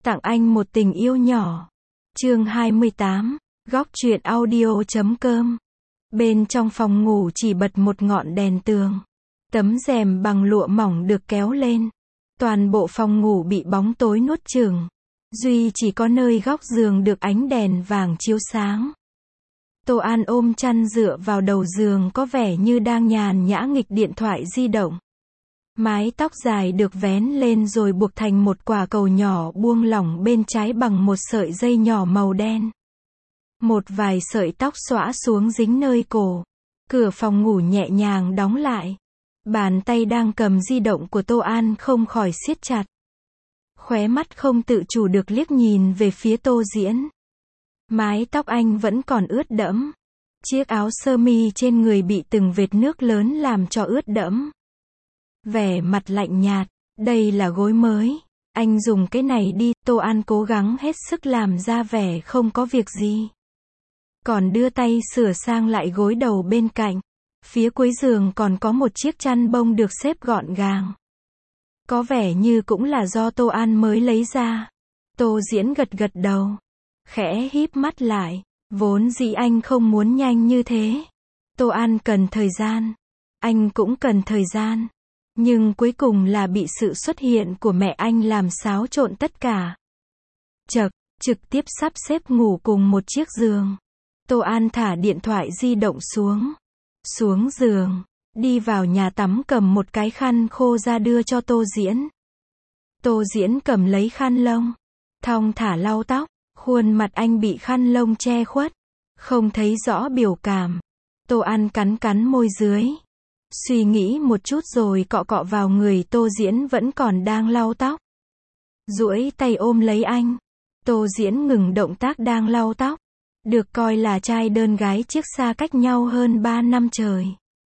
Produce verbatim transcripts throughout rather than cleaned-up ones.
Tặng anh một tình yêu nhỏ. Chương hai mươi tám, góc truyện audio chấm com. Bên trong phòng ngủ chỉ bật một ngọn đèn tường. Tấm rèm bằng lụa mỏng được kéo lên. Toàn bộ phòng ngủ bị bóng tối nuốt chửng. Duy chỉ có nơi góc giường được ánh đèn vàng chiếu sáng. Tô An ôm chăn dựa vào đầu giường có vẻ như đang nhàn nhã nghịch điện thoại di động. Mái tóc dài được vén lên rồi buộc thành một quả cầu nhỏ buông lỏng bên trái bằng một sợi dây nhỏ màu đen. Một vài sợi tóc xõa xuống dính nơi cổ. Cửa phòng ngủ nhẹ nhàng đóng lại. Bàn tay đang cầm di động của Tô An không khỏi siết chặt. Khóe mắt không tự chủ được liếc nhìn về phía Tô Diễn. Mái tóc anh vẫn còn ướt đẫm. Chiếc áo sơ mi trên người bị từng vệt nước lớn làm cho ướt đẫm. Vẻ mặt lạnh nhạt, đây là gối mới. Anh dùng cái này đi, Tô An cố gắng hết sức làm ra vẻ không có việc gì. Còn đưa tay sửa sang lại gối đầu bên cạnh. Phía cuối giường còn có một chiếc chăn bông được xếp gọn gàng. Có vẻ như cũng là do Tô An mới lấy ra. Tô Diễn gật gật đầu. Khẽ híp mắt lại. Vốn dĩ anh không muốn nhanh như thế. Tô An cần thời gian. Anh cũng cần thời gian. Nhưng cuối cùng là bị sự xuất hiện của mẹ anh làm xáo trộn tất cả. Chậc, trực tiếp sắp xếp ngủ cùng một chiếc giường. Tô An thả điện thoại di động xuống. Xuống giường, đi vào nhà tắm cầm một cái khăn khô ra đưa cho Tô Diễn. Tô Diễn cầm lấy khăn lông. Thong thả lau tóc, khuôn mặt anh bị khăn lông che khuất. Không thấy rõ biểu cảm. Tô An cắn cắn môi dưới. Suy nghĩ một chút rồi cọ cọ vào người Tô Diễn vẫn còn đang lau tóc. Duỗi tay ôm lấy anh. Tô Diễn ngừng động tác đang lau tóc. Được coi là trai đơn gái chiếc xa cách nhau hơn ba năm trời.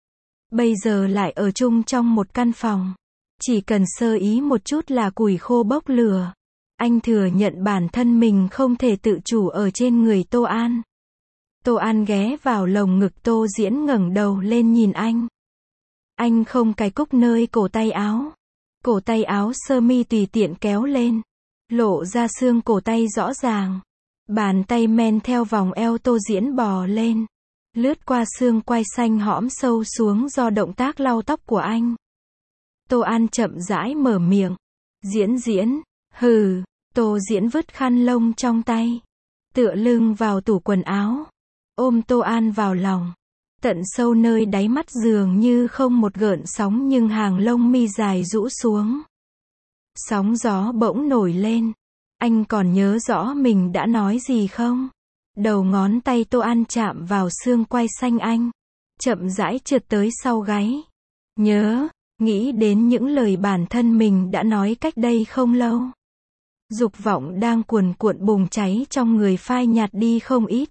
Bây giờ lại ở chung trong một căn phòng. Chỉ cần sơ ý một chút là củi khô bốc lửa. Anh thừa nhận bản thân mình không thể tự chủ ở trên người Tô An. Tô An ghé vào lồng ngực Tô Diễn ngẩng đầu lên nhìn anh. Anh không cài cúc nơi cổ tay áo. Cổ tay áo sơ mi tùy tiện kéo lên. Lộ ra xương cổ tay rõ ràng. Bàn tay men theo vòng eo Tô Diễn bò lên. Lướt qua xương quai xanh hõm sâu xuống do động tác lau tóc của anh. Tô An chậm rãi mở miệng. Diễn Diễn, hừ. Tô Diễn vứt khăn lông trong tay. Tựa lưng vào tủ quần áo. Ôm Tô An vào lòng. Tận sâu nơi đáy mắt dường như không một gợn sóng nhưng hàng lông mi dài rũ xuống. Sóng gió bỗng nổi lên. Anh còn nhớ rõ mình đã nói gì không? Đầu ngón tay Tô An chạm vào xương quai xanh anh. Chậm rãi trượt tới sau gáy. Nhớ, nghĩ đến những lời bản thân mình đã nói cách đây không lâu. Dục vọng đang cuồn cuộn bùng cháy trong người phai nhạt đi không ít.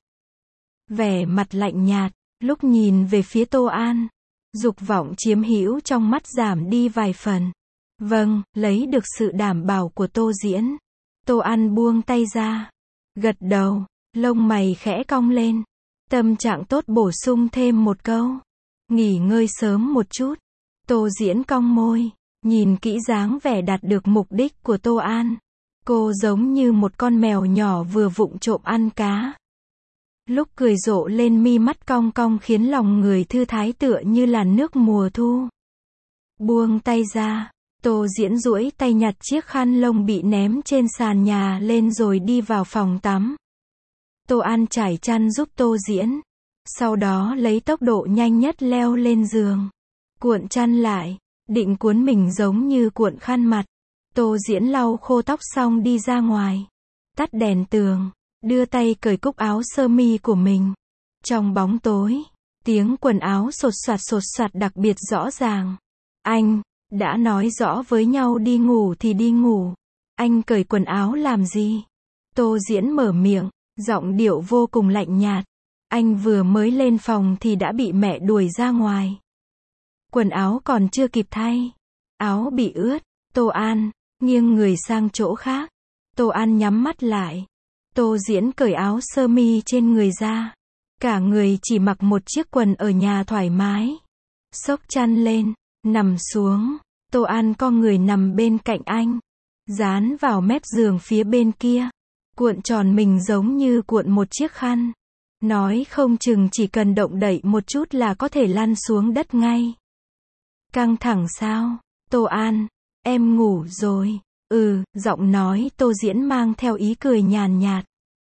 Vẻ mặt lạnh nhạt, lúc nhìn về phía Tô An. Dục vọng chiếm hữu trong mắt giảm đi vài phần. Vâng, lấy được sự đảm bảo của Tô Diễn. Tô An buông tay ra. Gật đầu, lông mày khẽ cong lên. Tâm trạng tốt bổ sung thêm một câu. Nghỉ ngơi sớm một chút. Tô Diễn cong môi. Nhìn kỹ dáng vẻ đạt được mục đích của Tô An. Cô giống như một con mèo nhỏ vừa vụng trộm ăn cá. Lúc cười rộ lên mi mắt cong cong khiến lòng người thư thái tựa như làn nước mùa thu. Buông tay ra. Tô Diễn duỗi tay nhặt chiếc khăn lông bị ném trên sàn nhà lên rồi đi vào phòng tắm. Tô An trải chăn giúp Tô Diễn. Sau đó lấy tốc độ nhanh nhất leo lên giường. Cuộn chăn lại. Định cuốn mình giống như cuộn khăn mặt. Tô Diễn lau khô tóc xong đi ra ngoài. Tắt đèn tường. Đưa tay cởi cúc áo sơ mi của mình. Trong bóng tối. Tiếng quần áo sột soạt sột soạt đặc biệt rõ ràng. Anh. Đã nói rõ với nhau đi ngủ thì đi ngủ. Anh cởi quần áo làm gì? Tô Diễn mở miệng, giọng điệu vô cùng lạnh nhạt. Anh vừa mới lên phòng thì đã bị mẹ đuổi ra ngoài. Quần áo còn chưa kịp thay. Áo bị ướt. Tô An, nghiêng người sang chỗ khác. Tô An nhắm mắt lại. Tô Diễn cởi áo sơ mi trên người ra. Cả người chỉ mặc một chiếc quần ở nhà thoải mái. Xốc chăn lên. Nằm xuống, Tô An co người nằm bên cạnh anh. dán vào mép giường phía bên kia, cuộn tròn mình giống như cuộn một chiếc khăn. Nói không chừng chỉ cần động đậy một chút là có thể lăn xuống đất ngay. Căng thẳng sao? Tô An, em ngủ rồi. Ừ, giọng nói Tô Diễn mang theo ý cười nhàn nhạt.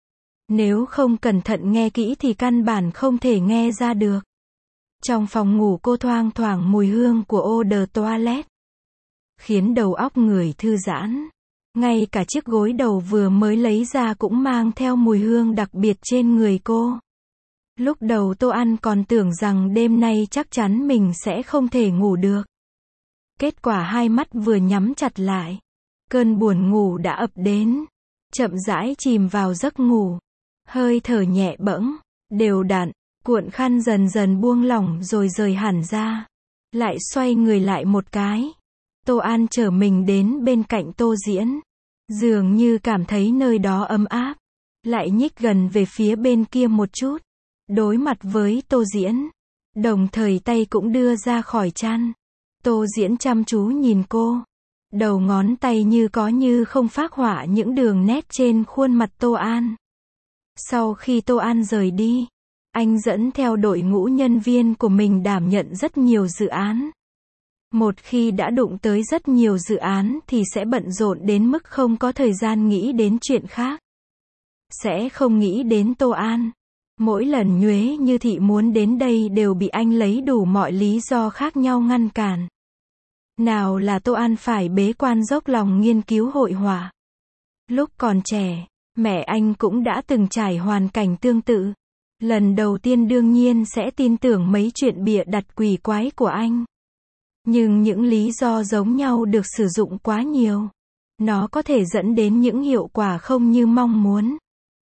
Nếu không cẩn thận nghe kỹ thì căn bản không thể nghe ra được. Trong phòng ngủ cô thoang thoảng mùi hương của eau de toilette, khiến đầu óc người thư giãn. Ngay cả chiếc gối đầu vừa mới lấy ra cũng mang theo mùi hương đặc biệt trên người cô. Lúc đầu Tô An còn tưởng rằng đêm nay chắc chắn mình sẽ không thể ngủ được. Kết quả hai mắt vừa nhắm chặt lại, cơn buồn ngủ đã ập đến. Chậm rãi chìm vào giấc ngủ. Hơi thở nhẹ bẫng, đều đặn, cuộn khăn dần dần buông lỏng rồi rời hẳn ra. Lại xoay người lại một cái. Tô An trở mình đến bên cạnh Tô Diễn. Dường như cảm thấy nơi đó ấm áp. Lại nhích gần về phía bên kia một chút. Đối mặt với Tô Diễn. Đồng thời tay cũng đưa ra khỏi chăn. Tô Diễn chăm chú nhìn cô. Đầu ngón tay như có như không phác họa những đường nét trên khuôn mặt Tô An. Sau khi Tô An rời đi, anh dẫn theo đội ngũ nhân viên của mình đảm nhận rất nhiều dự án. Một khi đã đụng tới rất nhiều dự án thì sẽ bận rộn đến mức không có thời gian nghĩ đến chuyện khác. Sẽ không nghĩ đến Tô An. Mỗi lần Nhuế Như Thị muốn đến đây đều bị anh lấy đủ mọi lý do khác nhau ngăn cản. Nào là Tô An phải bế quan dốc lòng nghiên cứu hội họa. Lúc còn trẻ, mẹ anh cũng đã từng trải hoàn cảnh tương tự. Lần đầu tiên đương nhiên sẽ tin tưởng mấy chuyện bịa đặt quỷ quái của anh. Nhưng những lý do giống nhau được sử dụng quá nhiều. Nó có thể dẫn đến những hiệu quả không như mong muốn.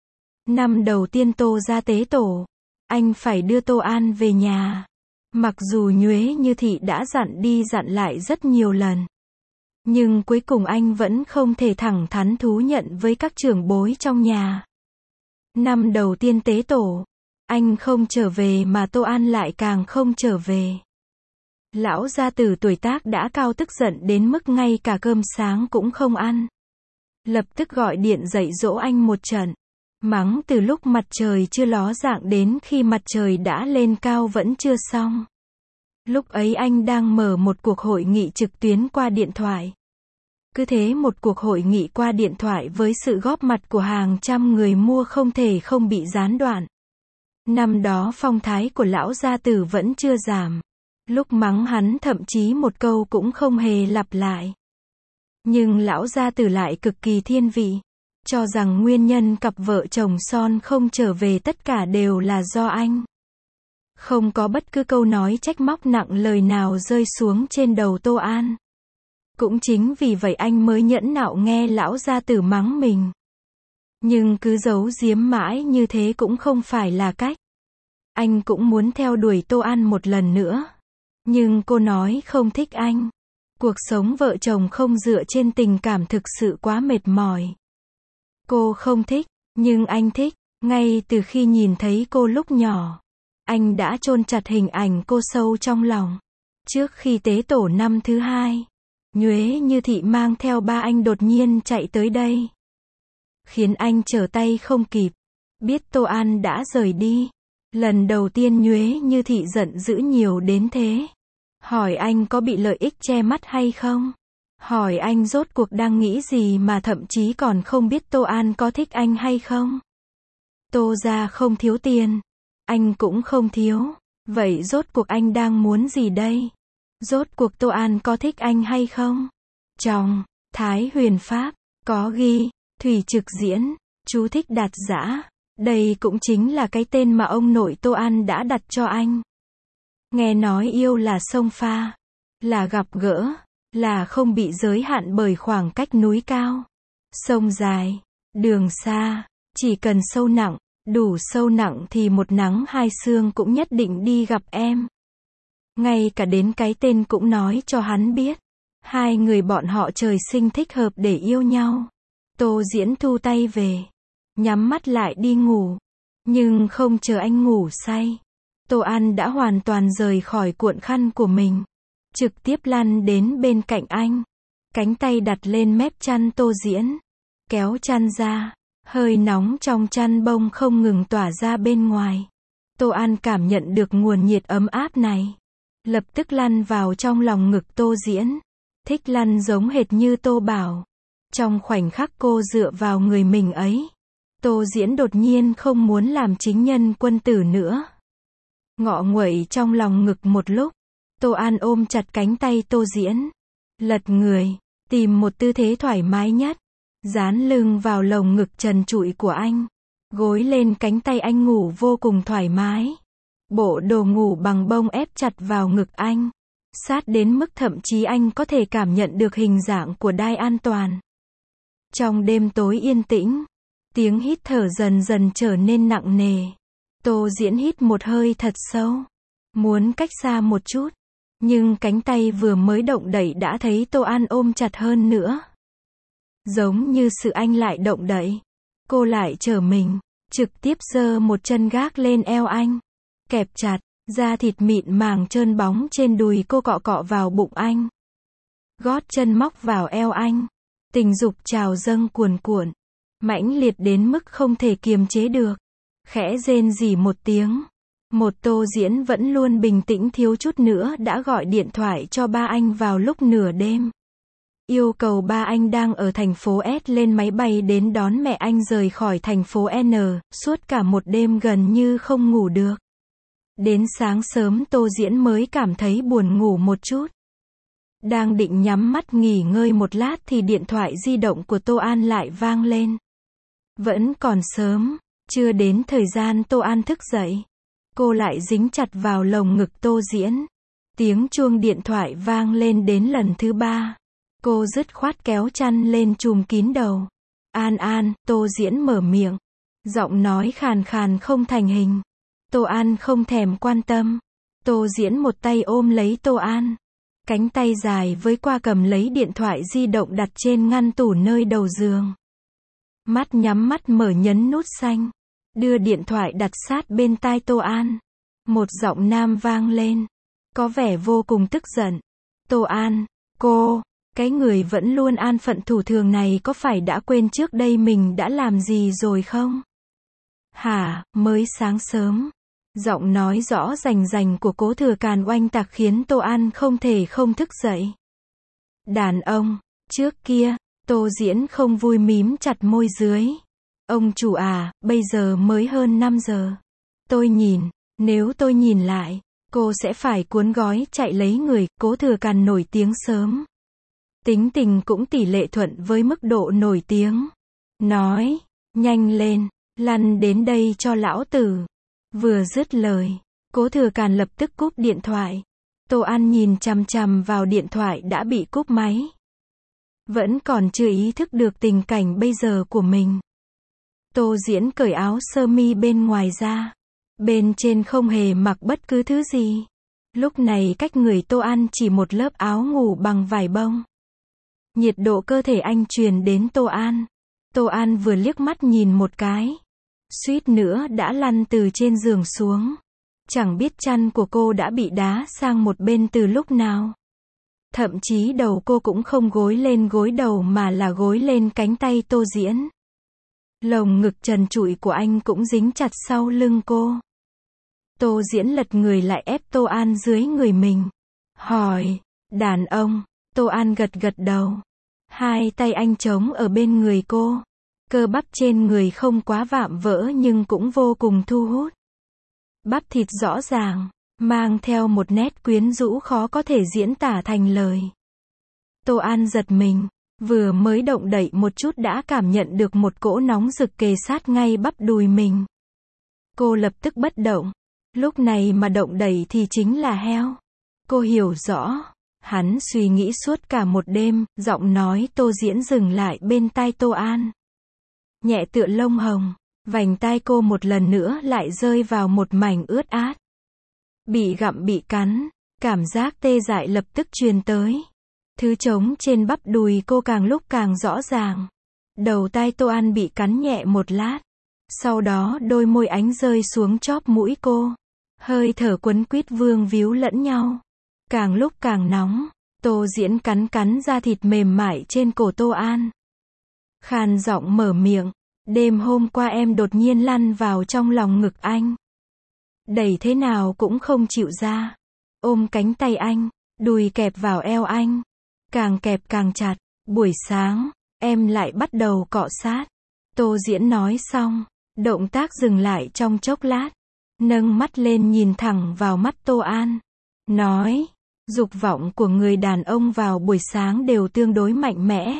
Năm đầu tiên Tô ra tế tổ, anh phải đưa Tô An về nhà. Mặc dù Nhuế Như Thị đã dặn đi dặn lại rất nhiều lần. Nhưng cuối cùng anh vẫn không thể thẳng thắn thú nhận với các trưởng bối trong nhà. Năm đầu tiên tế tổ, anh không trở về mà Tô An lại càng không trở về. Lão gia tử tuổi tác đã cao tức giận đến mức ngay cả cơm sáng cũng không ăn. Lập tức gọi điện dạy dỗ anh một trận. Mắng từ lúc mặt trời chưa ló dạng đến khi mặt trời đã lên cao vẫn chưa xong. Lúc ấy anh đang mở một cuộc hội nghị trực tuyến qua điện thoại. Cứ thế một cuộc hội nghị qua điện thoại với sự góp mặt của hàng trăm người mua không thể không bị gián đoạn. Năm đó phong thái của lão gia tử vẫn chưa giảm. Lúc mắng hắn thậm chí một câu cũng không hề lặp lại. Nhưng lão gia tử lại cực kỳ thiên vị. Cho rằng nguyên nhân cặp vợ chồng son không trở về tất cả đều là do anh. Không có bất cứ câu nói trách móc nặng lời nào rơi xuống trên đầu Tô An. Cũng chính vì vậy anh mới nhẫn nạo nghe lão gia tử mắng mình. Nhưng cứ giấu giếm mãi như thế cũng không phải là cách. Anh cũng muốn theo đuổi Tô An một lần nữa. Nhưng cô nói không thích anh. Cuộc sống vợ chồng không dựa trên tình cảm thực sự quá mệt mỏi. Cô không thích, nhưng anh thích. Ngay từ khi nhìn thấy cô lúc nhỏ, anh đã chôn chặt hình ảnh cô sâu trong lòng. Trước khi tế tổ năm thứ hai, Nhuế Như Thị mang theo ba anh đột nhiên chạy tới đây. Khiến anh trở tay không kịp. Biết Tô An đã rời đi. Lần đầu tiên Nhuế Như Thị giận dữ nhiều đến thế. Hỏi anh có bị lợi ích che mắt hay không? Hỏi anh rốt cuộc đang nghĩ gì mà thậm chí còn không biết Tô An có thích anh hay không? Tô gia không thiếu tiền. Anh cũng không thiếu. Vậy rốt cuộc anh đang muốn gì đây? Rốt cuộc Tô An có thích anh hay không? Trong Thái Huyền Pháp, có ghi, Thủy Trực Diễn, chú thích Đạt Dã. Đây cũng chính là cái tên mà ông nội Tô An đã đặt cho anh. Nghe nói yêu là sông pha, là gặp gỡ, là không bị giới hạn bởi khoảng cách núi cao, sông dài, đường xa, chỉ cần sâu nặng, đủ sâu nặng thì một nắng hai sương cũng nhất định đi gặp em. Ngay cả đến cái tên cũng nói cho hắn biết. Hai người bọn họ trời sinh thích hợp để yêu nhau. Tô Diễn thu tay về, nhắm mắt lại đi ngủ. Nhưng không chờ anh ngủ say, Tô An đã hoàn toàn rời khỏi cuộn khăn của mình, trực tiếp lăn đến bên cạnh anh. cánh tay đặt lên mép chăn Tô Diễn, kéo chăn ra, hơi nóng trong chăn bông không ngừng tỏa ra bên ngoài. Tô An cảm nhận được nguồn nhiệt ấm áp này, lập tức lăn vào trong lòng ngực Tô Diễn, thích lăn giống hệt như Tô Bảo. Trong khoảnh khắc cô dựa vào người mình ấy, Tô Diễn đột nhiên không muốn làm chính nhân quân tử nữa. Ngọ nguậy trong lòng ngực một lúc, Tô An ôm chặt cánh tay Tô Diễn, lật người, tìm một tư thế thoải mái nhất, dán lưng vào lồng ngực trần trụi của anh, gối lên cánh tay anh ngủ vô cùng thoải mái. Bộ đồ ngủ bằng bông ép chặt vào ngực anh, sát đến mức thậm chí anh có thể cảm nhận được hình dạng của đai an toàn. Trong đêm tối yên tĩnh, tiếng hít thở dần dần trở nên nặng nề. Tô Diễn hít một hơi thật sâu, muốn cách xa một chút, nhưng cánh tay vừa mới động đậy đã thấy Tô An ôm chặt hơn nữa. Giống như sự anh lại động đậy, cô lại trở mình, trực tiếp giơ một chân gác lên eo anh, kẹp chặt, da thịt mịn màng trơn bóng trên đùi cô cọ cọ vào bụng anh. Gót chân móc vào eo anh, tình dục trào dâng cuồn cuộn, mãnh liệt đến mức không thể kiềm chế được. Khẽ rên rỉ một tiếng, một Tô Diễn vẫn luôn bình tĩnh thiếu chút nữa đã gọi điện thoại cho ba anh vào lúc nửa đêm. Yêu cầu ba anh đang ở thành phố S lên máy bay đến đón mẹ anh rời khỏi thành phố N, suốt cả một đêm gần như không ngủ được. Đến sáng sớm Tô Diễn mới cảm thấy buồn ngủ một chút. Đang định nhắm mắt nghỉ ngơi một lát thì điện thoại di động của Tô An lại vang lên. Vẫn còn sớm, chưa đến thời gian Tô An thức dậy. Cô lại dính chặt vào lồng ngực Tô Diễn. Tiếng chuông điện thoại vang lên đến lần thứ ba. Cô dứt khoát kéo chăn lên trùm kín đầu. An An, Tô Diễn mở miệng. Giọng nói khàn khàn không thành hình. Tô An không thèm quan tâm. Tô Diễn một tay ôm lấy Tô An. Cánh tay dài với qua cầm lấy điện thoại di động đặt trên ngăn tủ nơi đầu giường. Mắt nhắm mắt mở nhấn nút xanh. Đưa điện thoại đặt sát bên tai Tô An. Một giọng nam vang lên. Có vẻ vô cùng tức giận. Tô An, cô, cái người vẫn luôn an phận thủ thường này có phải đã quên trước đây mình đã làm gì rồi không? Hả, mới sáng sớm. Giọng nói rõ rành rành của Cố Thừa Càn oanh tạc khiến Tô An không thể không thức dậy. Đàn ông, trước kia, Tô Diễn không vui mím chặt môi dưới. Ông chủ à, bây giờ mới hơn năm giờ. Tôi nhìn, nếu tôi nhìn lại, cô sẽ phải cuốn gói chạy lấy người. Cố Thừa Càn nổi tiếng sớm. Tính tình cũng tỷ lệ thuận với mức độ nổi tiếng. Nói, nhanh lên, lăn đến đây cho lão tử. Vừa dứt lời, Cố Thừa Càn lập tức cúp điện thoại. Tô An nhìn chằm chằm vào điện thoại đã bị cúp máy. Vẫn còn chưa ý thức được tình cảnh bây giờ của mình. Tô Diễn cởi áo sơ mi bên ngoài ra. Bên trên không hề mặc bất cứ thứ gì. Lúc này cách người Tô An chỉ một lớp áo ngủ bằng vải bông. Nhiệt độ cơ thể anh truyền đến Tô An. Tô An vừa liếc mắt nhìn một cái, suýt nữa đã lăn từ trên giường xuống. Chẳng biết chăn của cô đã bị đá sang một bên từ lúc nào. Thậm chí đầu cô cũng không gối lên gối đầu mà là gối lên cánh tay Tô Diễn. Lồng ngực trần trụi của anh cũng dính chặt sau lưng cô. Tô Diễn lật người lại ép Tô An dưới người mình. Hỏi, đàn ông. Tô An gật gật đầu. Hai tay anh chống ở bên người cô. Cơ bắp trên người không quá vạm vỡ nhưng cũng vô cùng thu hút. Bắp thịt rõ ràng, mang theo một nét quyến rũ khó có thể diễn tả thành lời. Tô An giật mình, vừa mới động đậy một chút đã cảm nhận được một cỗ nóng rực kề sát ngay bắp đùi mình. Cô lập tức bất động. Lúc này mà động đậy thì chính là heo. Cô hiểu rõ. Hắn suy nghĩ suốt cả một đêm, giọng nói Tô Diễn dừng lại bên tai Tô An. Nhẹ tựa lông hồng, vành tai cô một lần nữa lại rơi vào một mảnh ướt át. Bị gặm bị cắn, cảm giác tê dại lập tức truyền tới. Thứ trống trên bắp đùi cô càng lúc càng rõ ràng. Đầu tai Tô An bị cắn nhẹ một lát. Sau đó đôi môi ánh rơi xuống chóp mũi cô. Hơi thở quấn quýt vương víu lẫn nhau. Càng lúc càng nóng. Tô Diễn cắn cắn da thịt mềm mại trên cổ Tô An. Khàn giọng mở miệng, đêm hôm qua em đột nhiên lăn vào trong lòng ngực anh. Đẩy thế nào cũng không chịu ra. Ôm cánh tay anh, đùi kẹp vào eo anh. Càng kẹp càng chặt. Buổi sáng, em lại bắt đầu cọ sát. Tô Diễn nói xong, động tác dừng lại trong chốc lát. Nâng mắt lên nhìn thẳng vào mắt Tô An. Nói, dục vọng của người đàn ông vào buổi sáng đều tương đối mạnh mẽ.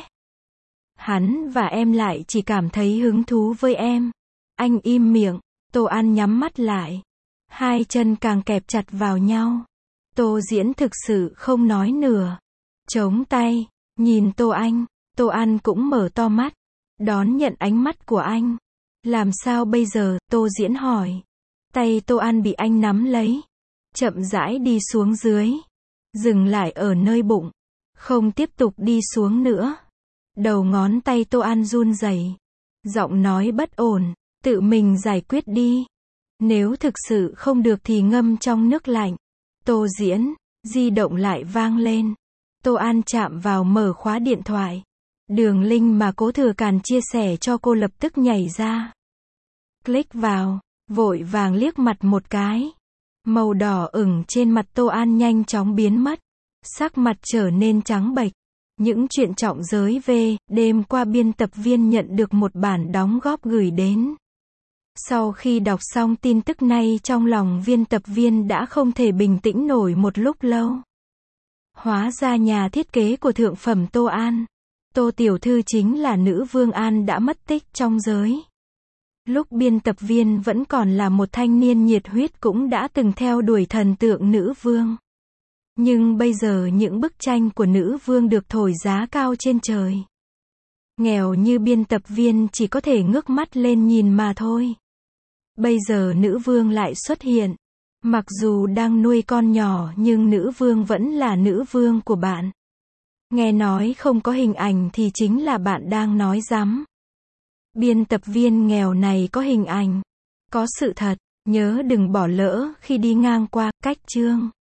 Hắn và em lại chỉ cảm thấy hứng thú với em. Anh im miệng, Tô An nhắm mắt lại. Hai chân càng kẹp chặt vào nhau. Tô Diễn thực sự không nói nửa. Chống tay, nhìn Tô Anh, Tô An cũng mở to mắt. Đón nhận ánh mắt của anh. Làm sao bây giờ, Tô Diễn hỏi. Tay Tô An bị anh nắm lấy. Chậm rãi đi xuống dưới. Dừng lại ở nơi bụng. Không tiếp tục đi xuống nữa. Đầu ngón tay Tô An run rẩy. Giọng nói bất ổn. Tự mình giải quyết đi. Nếu thực sự không được thì ngâm trong nước lạnh. Tô Diễn, di động lại vang lên. Tô An chạm vào mở khóa điện thoại. Đường link mà Cố Thừa Càn chia sẻ cho cô lập tức nhảy ra. Click vào, vội vàng liếc mặt một cái. Màu đỏ ửng trên mặt Tô An nhanh chóng biến mất. Sắc mặt trở nên trắng bệch. Những chuyện trọng giới về, đêm qua biên tập viên nhận được một bản đóng góp gửi đến. Sau khi đọc xong tin tức này trong lòng biên tập viên đã không thể bình tĩnh nổi một lúc lâu. Hóa ra nhà thiết kế của thượng phẩm Tô An, Tô Tiểu Thư chính là nữ vương An đã mất tích trong giới. Lúc biên tập viên vẫn còn là một thanh niên nhiệt huyết cũng đã từng theo đuổi thần tượng nữ vương. Nhưng bây giờ những bức tranh của nữ vương được thổi giá cao trên trời. Nghèo như biên tập viên chỉ có thể ngước mắt lên nhìn mà thôi. Bây giờ nữ vương lại xuất hiện. Mặc dù đang nuôi con nhỏ nhưng nữ vương vẫn là nữ vương của bạn. Nghe nói không có hình ảnh thì chính là bạn đang nói rắm. Biên tập viên nghèo này có hình ảnh, có sự thật, nhớ đừng bỏ lỡ khi đi ngang qua, cách chương.